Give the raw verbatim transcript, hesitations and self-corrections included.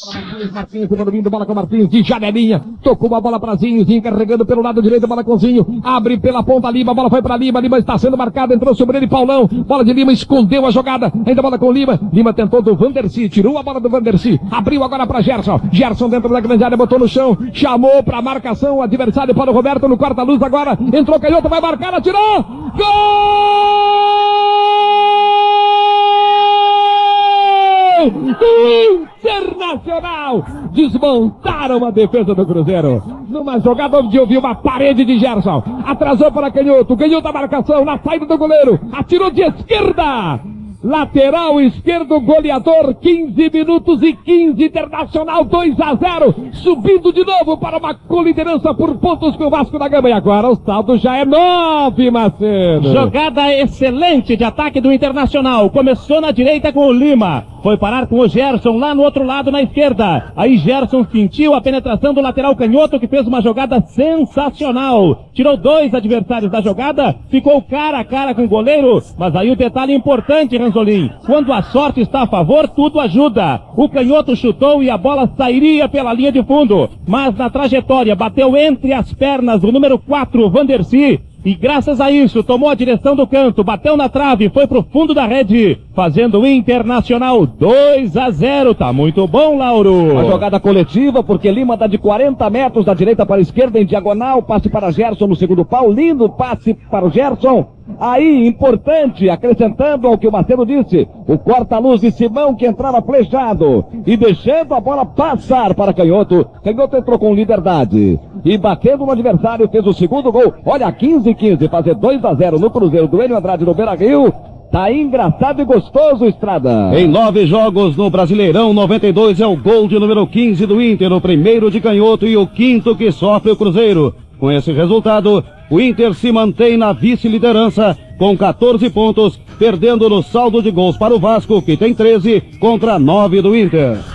Marquinhos, vindo bola com Marquinhos de janelinha, tocou uma bola pra Zinhozinho, carregando pelo lado direito, bola com Zinho, abre pela ponta Lima, a bola foi pra Lima, Lima está sendo marcado, entrou sobre ele Paulão, bola de Lima, escondeu a jogada, ainda bola com Lima, Lima tentou do Vandercy, tirou a bola do Vandercy, abriu agora pra Gerson, Gerson dentro da grande área, botou no chão, chamou pra marcação, o adversário para o Roberto no corta-luz agora, entrou Canhoto, vai marcar, atirou, gol! Internacional! Desmontaram a defesa do Cruzeiro. Numa jogada onde eu vi uma parede de Gerson. Atrasou para Canhoto. Ganhou da marcação na saída do goleiro. Atirou de esquerda. Lateral esquerdo, goleador, quinze minutos e quinze, Internacional dois a zero, subindo de novo para uma coliderança por pontos com o Vasco da Gama. E agora o saldo já é nove, Macedo. Jogada excelente de ataque do Internacional. Começou na direita com o Lima. Foi parar com o Gerson lá no outro lado, na esquerda. Aí Gerson sentiu a penetração do lateral Canhoto, que fez uma jogada sensacional. Tirou dois adversários da jogada, ficou cara a cara com o goleiro. Mas aí o detalhe importante, Ranzolin, quando a sorte está a favor, tudo ajuda. O Canhoto chutou e a bola sairia pela linha de fundo. Mas na trajetória bateu entre as pernas do número quatro, Vandercy. E graças a isso, tomou a direção do canto, bateu na trave, foi pro fundo da rede, fazendo o Internacional dois a zero. Tá muito bom, Lauro. Uma jogada coletiva, porque Lima dá de quarenta metros da direita para a esquerda em diagonal, passe para Gerson no segundo pau, lindo passe para o Gerson. Aí, importante, acrescentando ao que o Marcelo disse, o corta-luz de Simão que entrava flechado e deixando a bola passar para Canhoto. Canhoto entrou com liberdade e batendo no adversário, fez o segundo gol. Olha, quinze a quinze, fazer dois a zero no Cruzeiro do Enio Andrade no Beira-Rio. Tá engraçado e gostoso, Estrada. Em nove jogos no Brasileirão, noventa e dois é o gol de número quinze do Inter, o primeiro de Canhoto e o quinto que sofre o Cruzeiro. Com esse resultado, o Inter se mantém na vice-liderança com quatorze pontos, perdendo no saldo de gols para o Vasco, que tem treze contra nove do Inter.